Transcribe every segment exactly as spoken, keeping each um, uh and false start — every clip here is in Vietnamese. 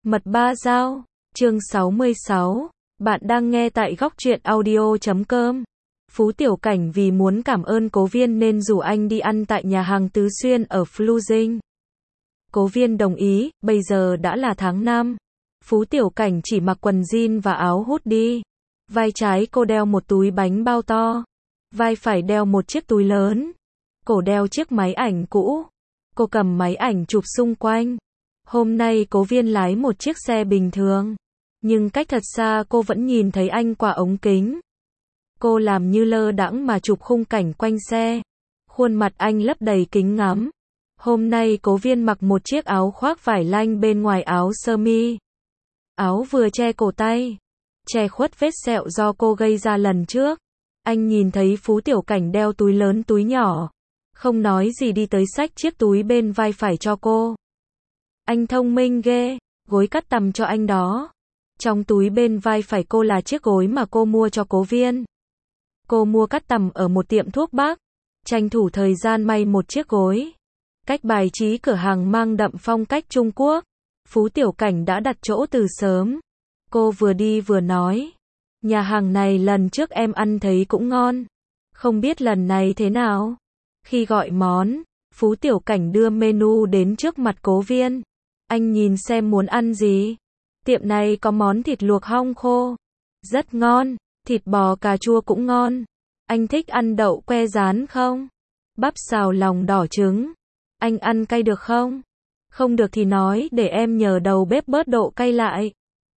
Mật ba dao, chương sáu mươi sáu, bạn đang nghe tại góc truyện audio chấm com. Phú Tiểu Cảnh vì muốn cảm ơn Cố Viên nên rủ anh đi ăn tại nhà hàng Tứ Xuyên ở Phlu Dinh. Cố Viên đồng ý, bây giờ đã là tháng năm. Phú Tiểu Cảnh chỉ mặc quần jean và áo hoodie. Vai trái cô đeo một túi bánh bao to. Vai phải đeo một chiếc túi lớn. Cổ đeo chiếc máy ảnh cũ. Cô cầm máy ảnh chụp xung quanh. Hôm nay Cố Viên lái một chiếc xe bình thường. Nhưng cách thật xa cô vẫn nhìn thấy anh qua ống kính. Cô làm như lơ đãng mà chụp khung cảnh quanh xe. Khuôn mặt anh lấp đầy kính ngắm. Hôm nay Cố Viên mặc một chiếc áo khoác vải lanh bên ngoài áo sơ mi. Áo vừa che cổ tay, che khuất vết sẹo do cô gây ra lần trước. Anh nhìn thấy Phú Tiểu Cảnh đeo túi lớn túi nhỏ. Không nói gì đi tới xách chiếc túi bên vai phải cho cô. Anh thông minh ghê, gối cắt tằm cho anh đó. Trong túi bên vai phải cô là chiếc gối mà cô mua cho Cố Viên. Cô mua cắt tằm ở một tiệm thuốc bắc, tranh thủ thời gian may một chiếc gối. Cách bài trí cửa hàng mang đậm phong cách Trung Quốc. Phú Tiểu Cảnh đã đặt chỗ từ sớm. Cô vừa đi vừa nói, nhà hàng này lần trước em ăn thấy cũng ngon. Không biết lần này thế nào? Khi gọi món, Phú Tiểu Cảnh đưa menu đến trước mặt Cố Viên. Anh nhìn xem muốn ăn gì. Tiệm này có món thịt luộc hong khô. Rất ngon. Thịt bò cà chua cũng ngon. Anh thích ăn đậu que rán không? Bắp xào lòng đỏ trứng. Anh ăn cay được không? Không được thì nói để em nhờ đầu bếp bớt độ cay lại.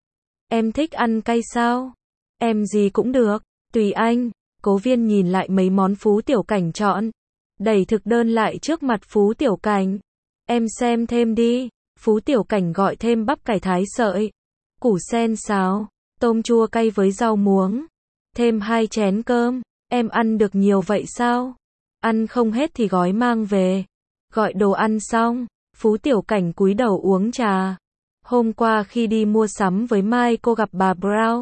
Em thích ăn cay sao? Em gì cũng được. Tùy anh. Cố Viên nhìn lại mấy món Phú Tiểu Cảnh chọn. Đẩy thực đơn lại trước mặt Phú Tiểu Cảnh. Em xem thêm đi. Phú Tiểu Cảnh gọi thêm bắp cải thái sợi, củ sen xào, tôm chua cay với rau muống. Thêm hai chén cơm. Em ăn được nhiều vậy sao? Ăn không hết thì gói mang về. Gọi đồ ăn xong, Phú Tiểu Cảnh cúi đầu uống trà. Hôm qua khi đi mua sắm với Mai cô gặp bà Brown.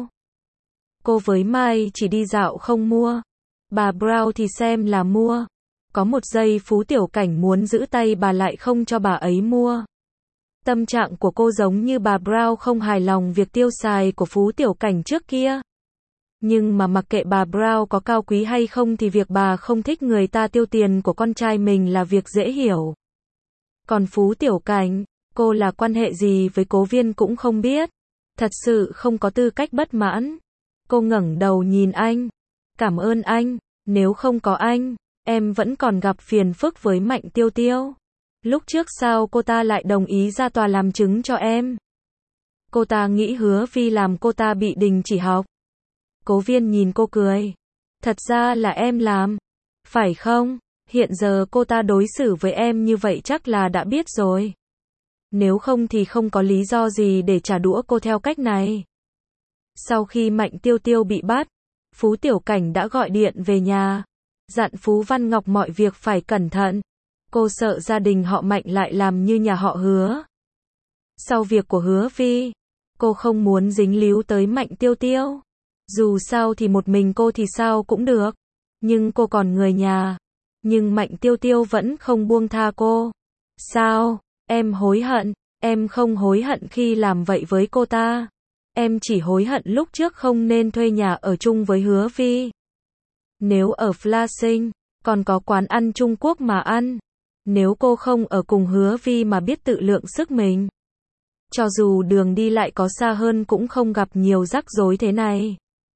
Cô với Mai chỉ đi dạo không mua. Bà Brown thì xem là mua. Có một giây Phú Tiểu Cảnh muốn giữ tay bà lại không cho bà ấy mua. Tâm trạng của cô giống như bà Brown không hài lòng việc tiêu xài của Phú Tiểu Cảnh trước kia. Nhưng mà mặc kệ bà Brown có cao quý hay không thì việc bà không thích người ta tiêu tiền của con trai mình là việc dễ hiểu. Còn Phú Tiểu Cảnh, cô là quan hệ gì với Cố Viên cũng không biết. Thật sự không có tư cách bất mãn. Cô ngẩng đầu nhìn anh. Cảm ơn anh, nếu không có anh, em vẫn còn gặp phiền phức với Mạnh Tiêu Tiêu. Lúc trước sao cô ta lại đồng ý ra tòa làm chứng cho em? Cô ta nghĩ Hứa Vi làm cô ta bị đình chỉ học. Cố Viên nhìn cô cười. Thật ra là em làm. Phải không? Hiện giờ cô ta đối xử với em như vậy chắc là đã biết rồi. Nếu không thì không có lý do gì để trả đũa cô theo cách này. Sau khi Mạnh Tiêu Tiêu bị bắt, Phú Tiểu Cảnh đã gọi điện về nhà, dặn Phú Văn Ngọc mọi việc phải cẩn thận. Cô sợ gia đình họ Mạnh lại làm như nhà họ Hứa. Sau việc của Hứa Vi, cô không muốn dính líu tới Mạnh Tiêu Tiêu. Dù sao thì một mình cô thì sao cũng được. Nhưng cô còn người nhà. Nhưng Mạnh Tiêu Tiêu vẫn không buông tha cô. Sao? Em hối hận. Em không hối hận khi làm vậy với cô ta. Em chỉ hối hận lúc trước không nên thuê nhà ở chung với Hứa Vi. Nếu ở Flushing, còn có quán ăn Trung Quốc mà ăn. Nếu cô không ở cùng Hứa Vi mà biết tự lượng sức mình. Cho dù đường đi lại có xa hơn cũng không gặp nhiều rắc rối thế này.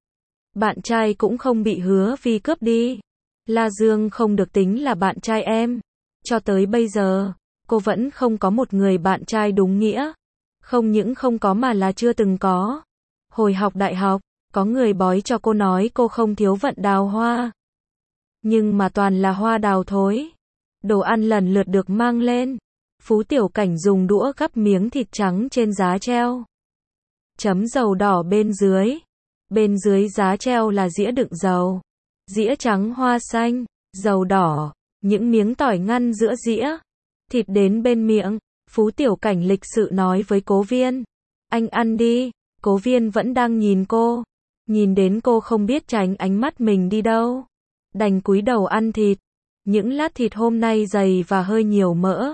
Bạn trai cũng không bị Hứa Vi cướp đi. La Dương không được tính là bạn trai em. Cho tới bây giờ, cô vẫn không có một người bạn trai đúng nghĩa. Không những không có mà là chưa từng có. Hồi học đại học, có người bói cho cô nói cô không thiếu vận đào hoa. Nhưng mà toàn là hoa đào thối. Đồ ăn lần lượt được mang lên. Phú Tiểu Cảnh dùng đũa gắp miếng thịt trắng trên giá treo. Chấm dầu đỏ bên dưới. Bên dưới giá treo là dĩa đựng dầu. Dĩa trắng hoa xanh, dầu đỏ, những miếng tỏi ngăn giữa dĩa. Thịt đến bên miệng, Phú Tiểu Cảnh lịch sự nói với Cố Viên. Anh ăn đi. Cố Viên vẫn đang nhìn cô. Nhìn đến cô không biết tránh ánh mắt mình đi đâu. Đành cúi đầu ăn thịt. Những lát thịt hôm nay dày và hơi nhiều mỡ.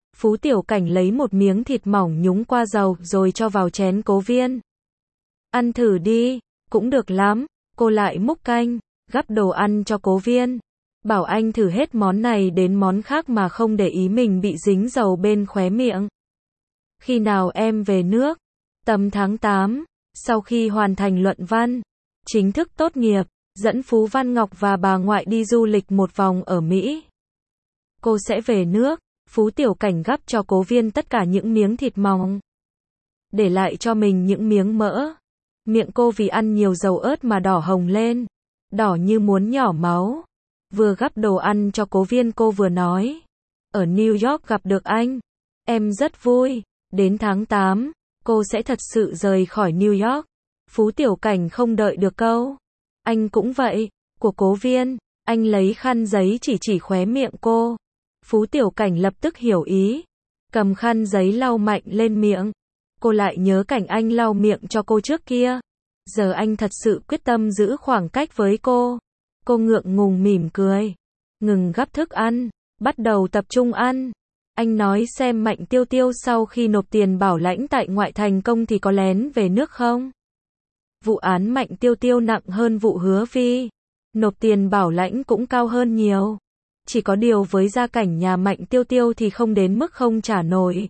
Phú Tiểu Cảnh lấy một miếng thịt mỏng nhúng qua dầu rồi cho vào chén Cố Viên. Ăn thử đi, cũng được lắm. Cô lại múc canh, gắp đồ ăn cho Cố Viên. Bảo anh thử hết món này đến món khác mà không để ý mình bị dính dầu bên khóe miệng. Khi nào em về nước? Tầm tháng tám, sau khi hoàn thành luận văn, chính thức tốt nghiệp, dẫn Phú Văn Ngọc và bà ngoại đi du lịch một vòng ở Mỹ. Cô sẽ về nước. Phú Tiểu Cảnh gắp cho Cố Viên tất cả những miếng thịt mỏng, để lại cho mình những miếng mỡ. Miệng cô vì ăn nhiều dầu ớt mà đỏ hồng lên, đỏ như muốn nhỏ máu. Vừa gắp đồ ăn cho Cố Viên cô vừa nói, ở New York gặp được anh, em rất vui. Đến tháng tám, cô sẽ thật sự rời khỏi New York. Phú Tiểu Cảnh không đợi được câu anh cũng vậy của Cố Viên, anh lấy khăn giấy chỉ chỉ khóe miệng cô. Phú Tiểu Cảnh lập tức hiểu ý, cầm khăn giấy lau mạnh lên miệng. Cô lại nhớ cảnh anh lau miệng cho cô trước kia. Giờ anh thật sự quyết tâm giữ khoảng cách với cô. Cô ngượng ngùng mỉm cười, ngừng gắp thức ăn, bắt đầu tập trung ăn. Anh nói xem Mạnh Tiêu Tiêu sau khi nộp tiền bảo lãnh tại ngoại thành công thì có lén về nước không? Vụ án Mạnh Tiêu Tiêu nặng hơn vụ Hứa Vi, nộp tiền bảo lãnh cũng cao hơn nhiều. Chỉ có điều với gia cảnh nhà Mạnh Tiêu Tiêu thì không đến mức không trả nổi.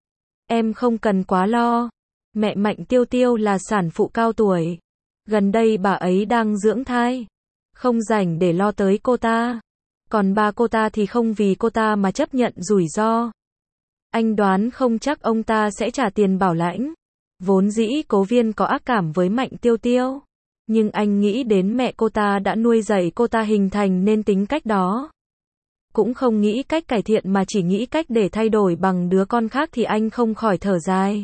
Em không cần quá lo. Mẹ Mạnh Tiêu Tiêu là sản phụ cao tuổi. Gần đây bà ấy đang dưỡng thai, không rảnh để lo tới cô ta. Còn ba cô ta thì không vì cô ta mà chấp nhận rủi ro. Anh đoán không chắc ông ta sẽ trả tiền bảo lãnh. Vốn dĩ Cố Viên có ác cảm với Mạnh Tiêu Tiêu, nhưng anh nghĩ đến mẹ cô ta đã nuôi dạy cô ta hình thành nên tính cách đó. Cũng không nghĩ cách cải thiện mà chỉ nghĩ cách để thay đổi bằng đứa con khác thì anh không khỏi thở dài.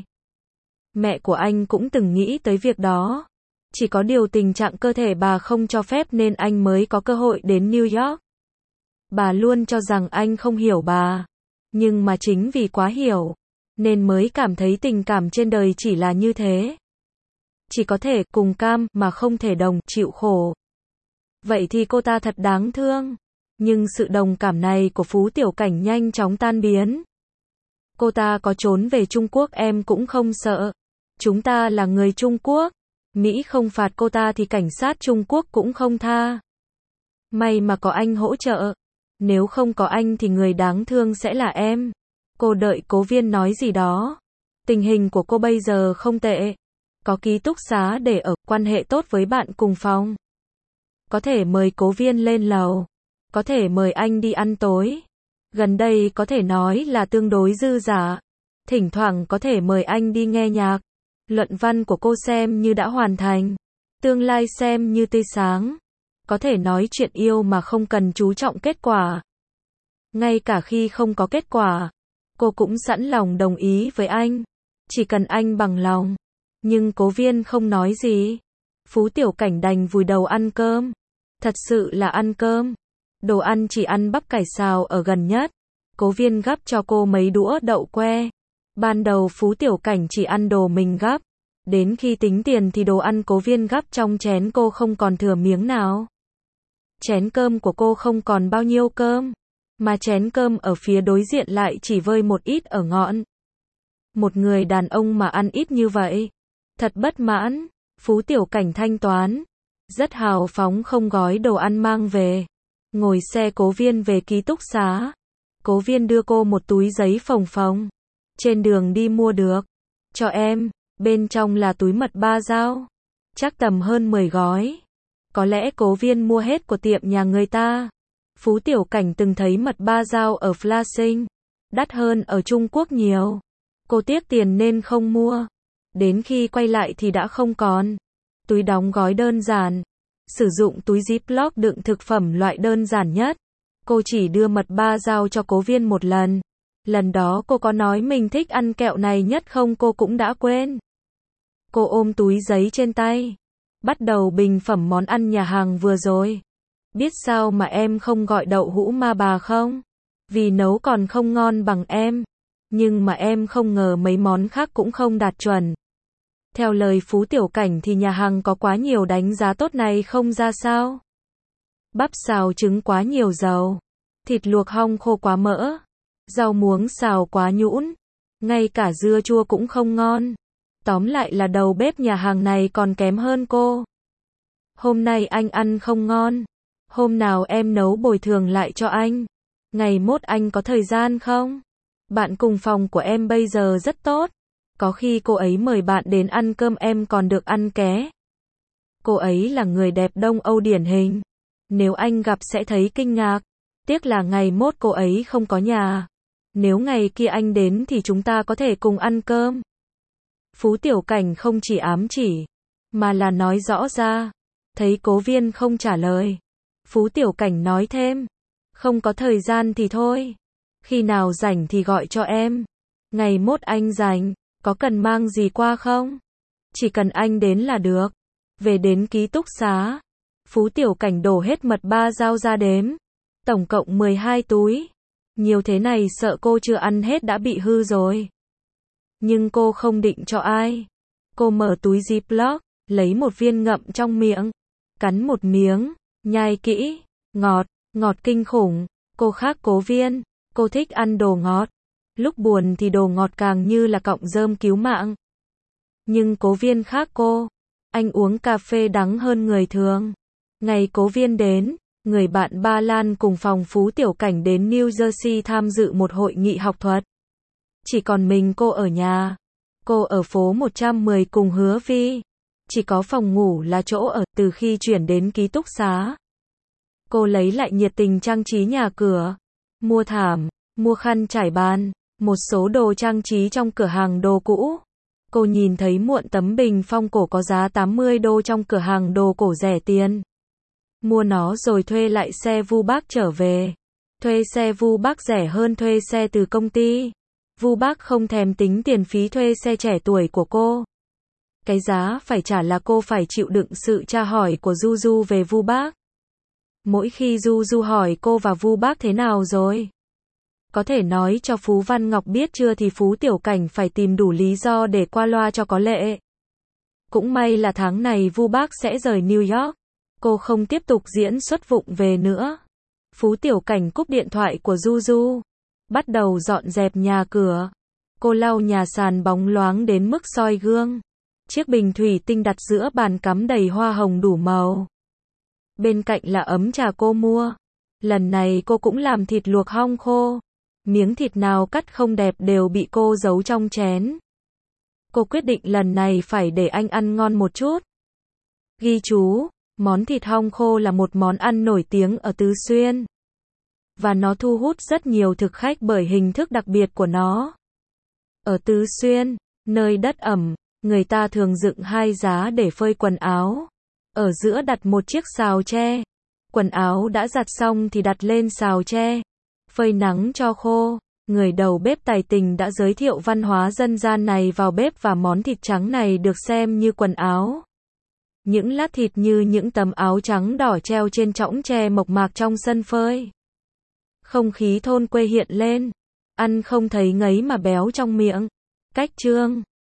Mẹ của anh cũng từng nghĩ tới việc đó. Chỉ có điều tình trạng cơ thể bà không cho phép nên anh mới có cơ hội đến New York. Bà luôn cho rằng anh không hiểu bà. Nhưng mà chính vì quá hiểu, nên mới cảm thấy tình cảm trên đời chỉ là như thế. Chỉ có thể cùng cam mà không thể đồng chịu khổ. Vậy thì cô ta thật đáng thương. Nhưng sự đồng cảm này của Phú Tiểu Cảnh nhanh chóng tan biến. Cô ta có trốn về Trung Quốc em cũng không sợ. Chúng ta là người Trung Quốc. Mỹ không phạt cô ta thì cảnh sát Trung Quốc cũng không tha. May mà có anh hỗ trợ. Nếu không có anh thì người đáng thương sẽ là em. Cô đợi Cố Viên nói gì đó. Tình hình của cô bây giờ không tệ. Có ký túc xá để ở, quan hệ tốt với bạn cùng phòng. Có thể mời Cố Viên lên lầu. Có thể mời anh đi ăn tối. Gần đây có thể nói là tương đối dư dả. Thỉnh thoảng có thể mời anh đi nghe nhạc. Luận văn của cô xem như đã hoàn thành. Tương lai xem như tươi sáng. Có thể nói chuyện yêu mà không cần chú trọng kết quả. Ngay cả khi không có kết quả, cô cũng sẵn lòng đồng ý với anh. Chỉ cần anh bằng lòng. Nhưng Cố Viên không nói gì. Phú Tiểu Cảnh đành vùi đầu ăn cơm. Thật sự là ăn cơm. Đồ ăn chỉ ăn bắp cải xào ở gần nhất. Cố Viên gắp cho cô mấy đũa đậu que. Ban đầu Phú Tiểu Cảnh chỉ ăn đồ mình gắp. Đến khi tính tiền thì đồ ăn Cố Viên gắp trong chén cô không còn thừa miếng nào. Chén cơm của cô không còn bao nhiêu cơm. Mà chén cơm ở phía đối diện lại chỉ vơi một ít ở ngọn. Một người đàn ông mà ăn ít như vậy. Thật bất mãn. Phú Tiểu Cảnh thanh toán. Rất hào phóng không gói đồ ăn mang về. Ngồi xe Cố Viên về ký túc xá. Cố Viên đưa cô một túi giấy phồng phồng. Trên đường đi mua được. Cho em. Bên trong là túi mật ba dao. Chắc tầm hơn mười gói. Có lẽ Cố Viên mua hết của tiệm nhà người ta. Phú Tiểu Cảnh từng thấy mật ba dao ở Flushing. Đắt hơn ở Trung Quốc nhiều. Cô tiếc tiền nên không mua. Đến khi quay lại thì đã không còn. Túi đóng gói đơn giản. Sử dụng túi Ziploc đựng thực phẩm loại đơn giản nhất. Cô chỉ đưa mật ba dao cho Cố Viên một lần. Lần đó cô có nói mình thích ăn kẹo này nhất không cô cũng đã quên. Cô ôm túi giấy trên tay. Bắt đầu bình phẩm món ăn nhà hàng vừa rồi. Biết sao mà em không gọi đậu hũ ma bà không? Vì nấu còn không ngon bằng em. Nhưng mà em không ngờ mấy món khác cũng không đạt chuẩn. Theo lời Phú Tiểu Cảnh thì nhà hàng có quá nhiều đánh giá tốt này không ra sao? Bắp xào trứng quá nhiều dầu. Thịt luộc hong khô quá mỡ. Rau muống xào quá nhũn, ngay cả dưa chua cũng không ngon. Tóm lại là đầu bếp nhà hàng này còn kém hơn cô. Hôm nay anh ăn không ngon. Hôm nào em nấu bồi thường lại cho anh. Ngày mốt anh có thời gian không? Bạn cùng phòng của em bây giờ rất tốt. Có khi cô ấy mời bạn đến ăn cơm em còn được ăn ké. Cô ấy là người đẹp Đông Âu điển hình. Nếu anh gặp sẽ thấy kinh ngạc. Tiếc là ngày mốt cô ấy không có nhà. Nếu ngày kia anh đến thì chúng ta có thể cùng ăn cơm. Phú Tiểu Cảnh không chỉ ám chỉ, mà là nói rõ ra. Thấy Cố Viên không trả lời. Phú Tiểu Cảnh nói thêm. Không có thời gian thì thôi. Khi nào rảnh thì gọi cho em. Ngày mốt anh rảnh, có cần mang gì qua không? Chỉ cần anh đến là được. Về đến ký túc xá. Phú Tiểu Cảnh đổ hết mật ba dao ra đếm. Tổng cộng mười hai túi. Nhiều thế này sợ cô chưa ăn hết đã bị hư rồi. Nhưng cô không định cho ai. Cô mở túi Ziploc, lấy một viên ngậm trong miệng. Cắn một miếng, nhai kỹ, ngọt, ngọt kinh khủng. Cô khác Cố Viên, cô thích ăn đồ ngọt. Lúc buồn thì đồ ngọt càng như là cọng rơm cứu mạng. Nhưng Cố Viên khác cô. Anh uống cà phê đắng hơn người thường. Ngày Cố Viên đến, người bạn Ba Lan cùng phòng Phú Tiểu Cảnh đến New Jersey tham dự một hội nghị học thuật. Chỉ còn mình cô ở nhà. Cô ở phố một trăm mười cùng Hứa Vi. Chỉ có phòng ngủ là chỗ ở từ khi chuyển đến ký túc xá. Cô lấy lại nhiệt tình trang trí nhà cửa. Mua thảm, mua khăn trải bàn, một số đồ trang trí trong cửa hàng đồ cũ. Cô nhìn thấy muộn tấm bình phong cổ có giá tám mươi đô trong cửa hàng đồ cổ rẻ tiền. Mua nó rồi thuê lại xe Vu Bác trở về. Thuê xe Vu Bác rẻ hơn thuê xe từ công ty. Vu Bác không thèm tính tiền phí thuê xe trẻ tuổi của cô. Cái giá phải trả là cô phải chịu đựng sự tra hỏi của Du Du về Vu Bác. Mỗi khi Du Du hỏi cô và Vu Bác thế nào rồi? Có thể nói cho Phú Văn Ngọc biết chưa thì Phú Tiểu Cảnh phải tìm đủ lý do để qua loa cho có lệ. Cũng may là tháng này Vu Bác sẽ rời New York. Cô không tiếp tục diễn xuất vụng về nữa. Phú Tiểu Cảnh cúp điện thoại của Du Du. Bắt đầu dọn dẹp nhà cửa. Cô lau nhà sàn bóng loáng đến mức soi gương. Chiếc bình thủy tinh đặt giữa bàn cắm đầy hoa hồng đủ màu. Bên cạnh là ấm trà cô mua. Lần này cô cũng làm thịt luộc hong khô. Miếng thịt nào cắt không đẹp đều bị cô giấu trong chén. Cô quyết định lần này phải để anh ăn ngon một chút. Ghi chú, món thịt hong khô là một món ăn nổi tiếng ở Tứ Xuyên. Và nó thu hút rất nhiều thực khách bởi hình thức đặc biệt của nó. Ở Tứ Xuyên, nơi đất ẩm, người ta thường dựng hai giá để phơi quần áo. Ở giữa đặt một chiếc xào tre. Quần áo đã giặt xong thì đặt lên xào tre. Phơi nắng cho khô. Người đầu bếp tài tình đã giới thiệu văn hóa dân gian này vào bếp và món thịt trắng này được xem như quần áo. Những lát thịt như những tấm áo trắng đỏ treo trên chõng tre mộc mạc trong sân phơi. Không khí thôn quê hiện lên. Ăn không thấy ngấy mà béo trong miệng. Cách chương